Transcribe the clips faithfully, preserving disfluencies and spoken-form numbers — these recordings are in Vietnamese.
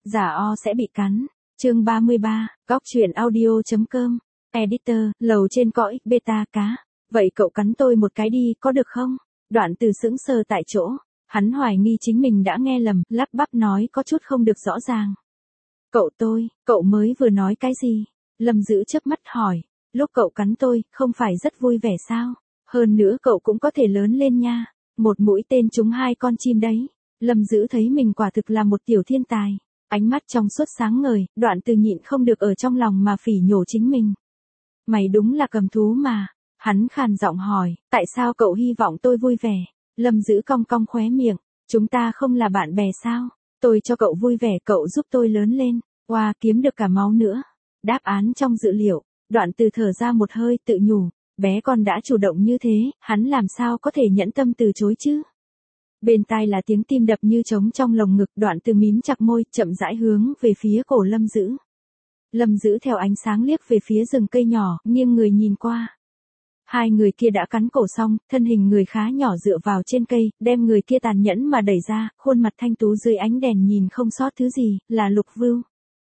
giả o sẽ bị cắn. Chương ba mươi ba, góc truyện audio.com. Editor, lầu trên cõi, beta cá. Vậy cậu cắn tôi một cái đi, có được không? Đoạn Từ sững sờ tại chỗ. Hắn hoài nghi chính mình đã nghe lầm, lắp bắp nói có chút không được rõ ràng. Cậu tôi, cậu mới vừa nói cái gì? Lâm Dữ chớp mắt hỏi. Lúc cậu cắn tôi, không phải rất vui vẻ sao? Hơn nữa cậu cũng có thể lớn lên nha. Một mũi tên trúng hai con chim đấy. Lâm Dữ thấy mình quả thực là một tiểu thiên tài. Ánh mắt trong suốt sáng ngời, Đoạn Từ nhịn không được ở trong lòng mà phỉ nhổ chính mình. Mày đúng là cầm thú mà. Hắn khàn giọng hỏi, tại sao cậu hy vọng tôi vui vẻ? Lâm Dữ cong cong khóe miệng, chúng ta không là bạn bè sao? Tôi cho cậu vui vẻ, cậu giúp tôi lớn lên. Oa, kiếm được cả máu nữa. Đáp án trong dự liệu. Đoạn Từ thở ra một hơi tự nhủ, bé con đã chủ động như thế, hắn làm sao có thể nhẫn tâm từ chối chứ? Bên tai là tiếng tim đập như trống trong lồng ngực. Đoạn Từ mím chặt môi, chậm rãi hướng về phía cổ Lâm Dữ. Lâm Dữ theo ánh sáng liếc về phía rừng cây nhỏ, nghiêng người nhìn qua. Hai người kia đã cắn cổ xong, thân hình người khá nhỏ dựa vào trên cây, đem người kia tàn nhẫn mà đẩy ra, khuôn mặt thanh tú dưới ánh đèn nhìn không sót thứ gì, là Lục Vưu.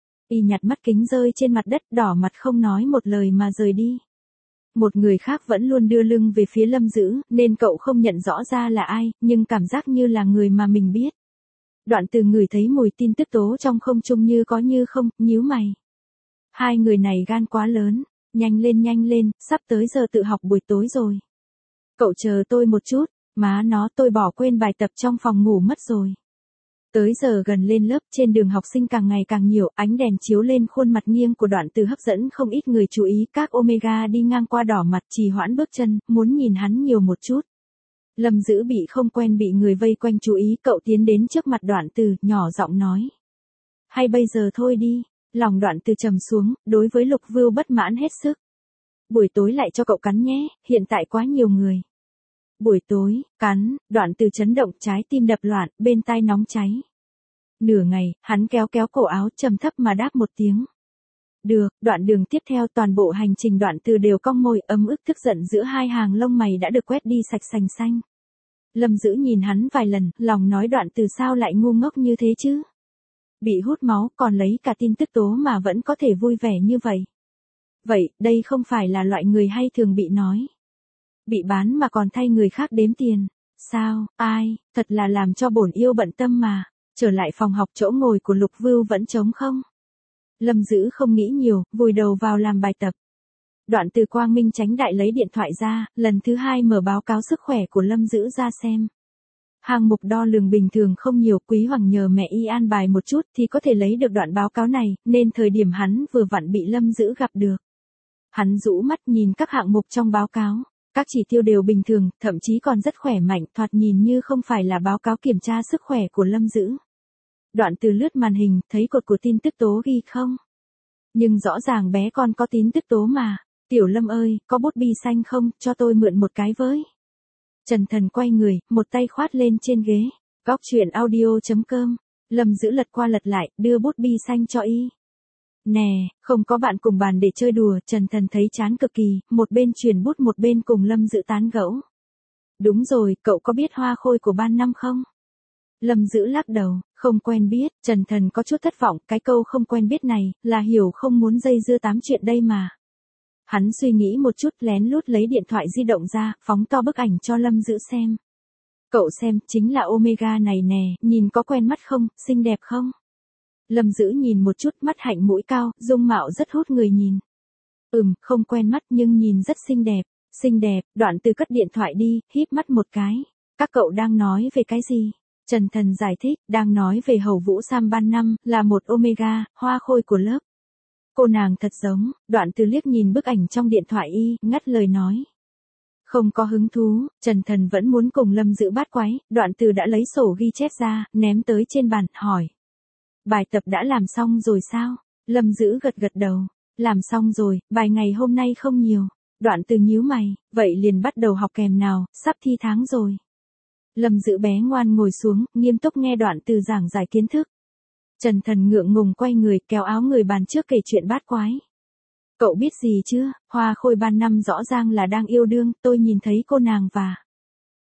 Y nhặt mắt kính rơi trên mặt đất, đỏ mặt không nói một lời mà rời đi. Một người khác vẫn luôn đưa lưng về phía Lâm Dữ, nên cậu không nhận rõ ra là ai, nhưng cảm giác như là người mà mình biết. Đoạn Từ ngửi thấy mùi tin tức tố trong không trung như có như không, nhíu mày. Hai người này gan quá lớn, nhanh lên nhanh lên, sắp tới giờ tự học buổi tối rồi. Cậu chờ tôi một chút, má nó tôi bỏ quên bài tập trong phòng ngủ mất rồi. Tới giờ gần lên lớp, trên đường học sinh càng ngày càng nhiều, ánh đèn chiếu lên khuôn mặt nghiêng của Đoạn Từ hấp dẫn không ít người chú ý. Các Omega đi ngang qua đỏ mặt trì hoãn bước chân, muốn nhìn hắn nhiều một chút. Lâm Dữ bị không quen bị người vây quanh chú ý, cậu tiến đến trước mặt Đoạn Từ, nhỏ giọng nói. Hay bây giờ thôi đi. Lòng Đoạn Từ trầm xuống, đối với Lục Vưu bất mãn hết sức. Buổi tối lại cho cậu cắn nhé, hiện tại quá nhiều người. Buổi tối, cắn, Đoạn Từ chấn động, trái tim đập loạn, bên tai nóng cháy. Nửa ngày, hắn kéo kéo cổ áo, trầm thấp mà đáp một tiếng. Được, đoạn đường tiếp theo toàn bộ hành trình Đoạn Từ đều cong môi, ấm ức tức giận giữa hai hàng lông mày đã được quét đi sạch sành xanh. Lâm Dữ nhìn hắn vài lần, lòng nói Đoạn Từ sao lại ngu ngốc như thế chứ? Bị hút máu, còn lấy cả tin tức tố mà vẫn có thể vui vẻ như vậy. Vậy, đây không phải là loại người hay thường bị nói. Bị bán mà còn thay người khác đếm tiền. Sao, ai, thật là làm cho bổn yêu bận tâm mà. Trở lại phòng học, chỗ ngồi của Lục Vưu vẫn trống không. Lâm Dữ không nghĩ nhiều, vùi đầu vào làm bài tập. Đoạn Từ quang minh chánh đại lấy điện thoại ra, lần thứ hai mở báo cáo sức khỏe của Lâm Dữ ra xem. Hạng mục đo lường bình thường không nhiều, Quý Hoàng nhờ mẹ y an bài một chút thì có thể lấy được đoạn báo cáo này, nên thời điểm hắn vừa vặn bị Lâm Dữ gặp được. Hắn rũ mắt nhìn các hạng mục trong báo cáo, các chỉ tiêu đều bình thường, thậm chí còn rất khỏe mạnh, thoạt nhìn như không phải là báo cáo kiểm tra sức khỏe của Lâm Dữ. Đoạn Từ lướt màn hình, thấy cột của tin tức tố ghi không? Nhưng rõ ràng bé con có tin tức tố mà. Tiểu Lâm ơi, có bút bi xanh không, cho tôi mượn một cái với. Trần Thần quay người, một tay khoát lên trên ghế. Góc truyện audio.com. Lâm Dữ lật qua lật lại, đưa bút bi xanh cho y. Nè, không có bạn cùng bàn để chơi đùa. Trần Thần thấy chán cực kỳ, một bên truyền bút một bên cùng Lâm Dữ tán gẫu. Đúng rồi, cậu có biết hoa khôi của ban năm không? Lâm Dữ lắc đầu, không quen biết. Trần Thần có chút thất vọng, cái câu không quen biết này, là hiểu không muốn dây dưa tám chuyện đây mà. Hắn suy nghĩ một chút, lén lút lấy điện thoại di động ra, phóng to bức ảnh cho Lâm Dữ xem. Cậu xem, chính là Omega này nè, nhìn có quen mắt không, xinh đẹp không? Lâm Dữ nhìn một chút, mắt hạnh mũi cao, dung mạo rất hút người nhìn. Ừm, không quen mắt nhưng nhìn rất xinh đẹp, xinh đẹp. Đoạn Từ cất điện thoại đi, híp mắt một cái. Các cậu đang nói về cái gì? Trần Thần giải thích, đang nói về Hầu Vũ Sam ban năm, là một Omega, hoa khôi của lớp. Cô nàng thật giống. Đoạn Từ liếc nhìn bức ảnh trong điện thoại y, ngắt lời nói. Không có hứng thú. Trần Thần vẫn muốn cùng Lâm Dữ bát quái. Đoạn Từ đã lấy sổ ghi chép ra, ném tới trên bàn, hỏi. Bài tập đã làm xong rồi sao? Lâm Dữ gật gật đầu. Làm xong rồi, bài ngày hôm nay không nhiều. Đoạn Từ nhíu mày, vậy liền bắt đầu học kèm nào, sắp thi tháng rồi. Lâm Dữ bé ngoan ngồi xuống, nghiêm túc nghe Đoạn Từ giảng giải kiến thức. Trần Thần ngượng ngùng quay người, kéo áo người bàn trước kể chuyện bát quái. Cậu biết gì chưa, hoa khôi ban năm rõ ràng là đang yêu đương, tôi nhìn thấy cô nàng và...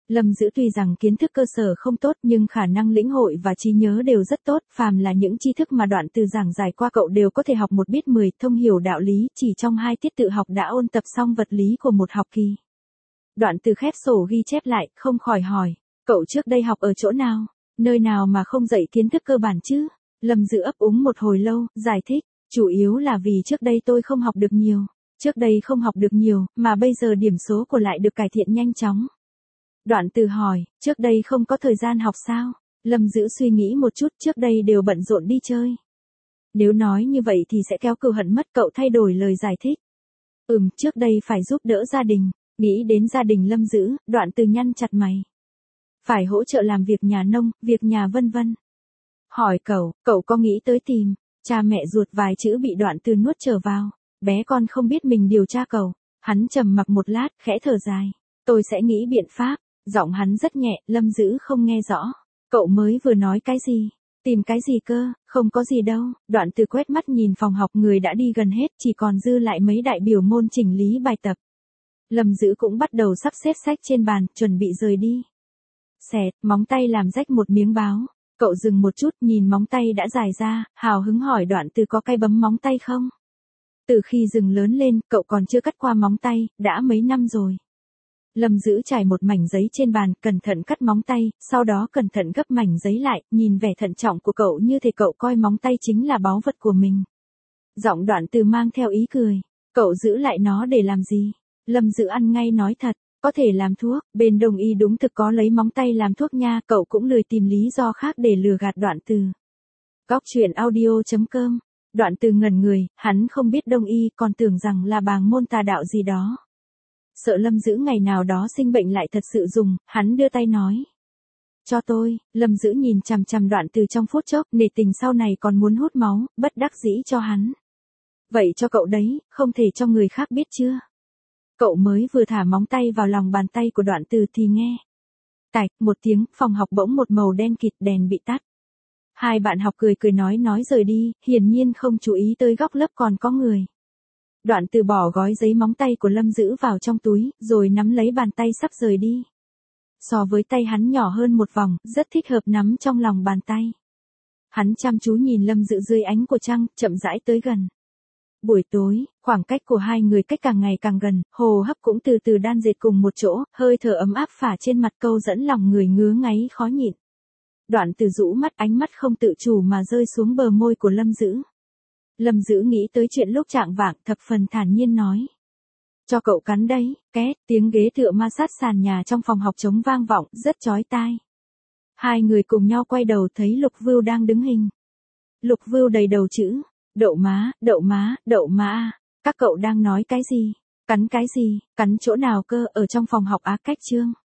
Lâm Dữ tuy rằng kiến thức cơ sở không tốt nhưng khả năng lĩnh hội và trí nhớ đều rất tốt, phàm là những tri thức mà Đoạn Từ giảng giải qua cậu đều có thể học một biết mười, thông hiểu đạo lý, chỉ trong hai tiết tự học đã ôn tập xong vật lý của một học kỳ. Đoạn Từ khép sổ ghi chép lại, không khỏi hỏi, cậu trước đây học ở chỗ nào, nơi nào mà không dạy kiến thức cơ bản chứ? Lâm Dữ ấp úng một hồi lâu, giải thích, chủ yếu là vì trước đây tôi không học được nhiều, trước đây không học được nhiều, mà bây giờ điểm số của lại được cải thiện nhanh chóng. Đoạn Từ hỏi, trước đây không có thời gian học sao? Lâm Dữ suy nghĩ một chút, trước đây đều bận rộn đi chơi. Nếu nói như vậy thì sẽ kéo cừu hận mất, cậu thay đổi lời giải thích. Ừm, trước đây phải giúp đỡ gia đình, nghĩ đến gia đình Lâm Dữ, Đoạn Từ nhăn chặt mày. Phải hỗ trợ làm việc nhà nông, việc nhà vân vân. Hỏi cậu, cậu có nghĩ tới tìm cha mẹ ruột vài chữ bị Đoạn Từ nuốt trở vào. Bé con không biết mình điều tra cậu. Hắn trầm mặc một lát, khẽ thở dài. Tôi sẽ nghĩ biện pháp. Giọng hắn rất nhẹ, Lâm Dữ không nghe rõ. Cậu mới vừa nói cái gì? Tìm cái gì cơ? Không có gì đâu. Đoạn Từ quét mắt nhìn phòng học, người đã đi gần hết, chỉ còn dư lại mấy đại biểu môn chỉnh lý bài tập. Lâm Dữ cũng bắt đầu sắp xếp sách trên bàn, chuẩn bị rời đi. Xẹt, móng tay làm rách một miếng báo. Cậu dừng một chút, nhìn móng tay đã dài ra, hào hứng hỏi Đoạn Từ có cái bấm móng tay không? Từ khi rừng lớn lên, cậu còn chưa cắt qua móng tay, đã mấy năm rồi. Lâm Dữ trải một mảnh giấy trên bàn, cẩn thận cắt móng tay, sau đó cẩn thận gấp mảnh giấy lại, nhìn vẻ thận trọng của cậu như thể cậu coi móng tay chính là báu vật của mình. Giọng Đoạn Từ mang theo ý cười, cậu giữ lại nó để làm gì? Lâm Dữ ăn ngay nói thật, có thể làm thuốc, bên Đông y đúng thực có lấy móng tay làm thuốc nha, cậu cũng lười tìm lý do khác để lừa gạt Đoạn Từ. Góc truyện audio chấm com. Đoạn Từ ngẩn người, hắn không biết Đông y, còn tưởng rằng là bàng môn tà đạo gì đó. Sợ Lâm Dữ ngày nào đó sinh bệnh lại thật sự dùng, hắn đưa tay nói. Cho tôi. Lâm Dữ nhìn chằm chằm Đoạn Từ trong phút chốc, nể tình sau này còn muốn hút máu, bất đắc dĩ cho hắn. Vậy cho cậu đấy, không thể cho người khác biết chưa? Cậu mới vừa thả móng tay vào lòng bàn tay của Đoạn Từ thì nghe. Tạch, một tiếng, phòng học bỗng một màu đen kịt, đèn bị tắt. Hai bạn học cười cười nói nói rời đi, hiển nhiên không chú ý tới góc lớp còn có người. Đoạn Từ bỏ gói giấy móng tay của Lâm Dữ vào trong túi, rồi nắm lấy bàn tay sắp rời đi. So với tay hắn nhỏ hơn một vòng, rất thích hợp nắm trong lòng bàn tay. Hắn chăm chú nhìn Lâm Dữ dưới ánh của trăng, chậm rãi tới gần. Buổi tối, khoảng cách của hai người cách càng ngày càng gần, hô hấp cũng từ từ đan dệt cùng một chỗ, hơi thở ấm áp phả trên mặt câu dẫn lòng người ngứa ngáy khó nhịn. Đoạn Từ rũ mắt, ánh mắt không tự chủ mà rơi xuống bờ môi của Lâm Dữ. Lâm Dữ nghĩ tới chuyện lúc trạng vạng, thập phần thản nhiên nói. Cho cậu cắn đấy, két, tiếng ghế tựa ma sát sàn nhà trong phòng học trống vang vọng, rất chói tai. Hai người cùng nhau quay đầu thấy Lục Vưu đang đứng hình. Lục Vưu đầy đầu chữ, đậu má, đậu má, đậu má. Các cậu đang nói cái gì? Cắn cái gì? Cắn chỗ nào cơ? Ở trong phòng học Á Cách Trương.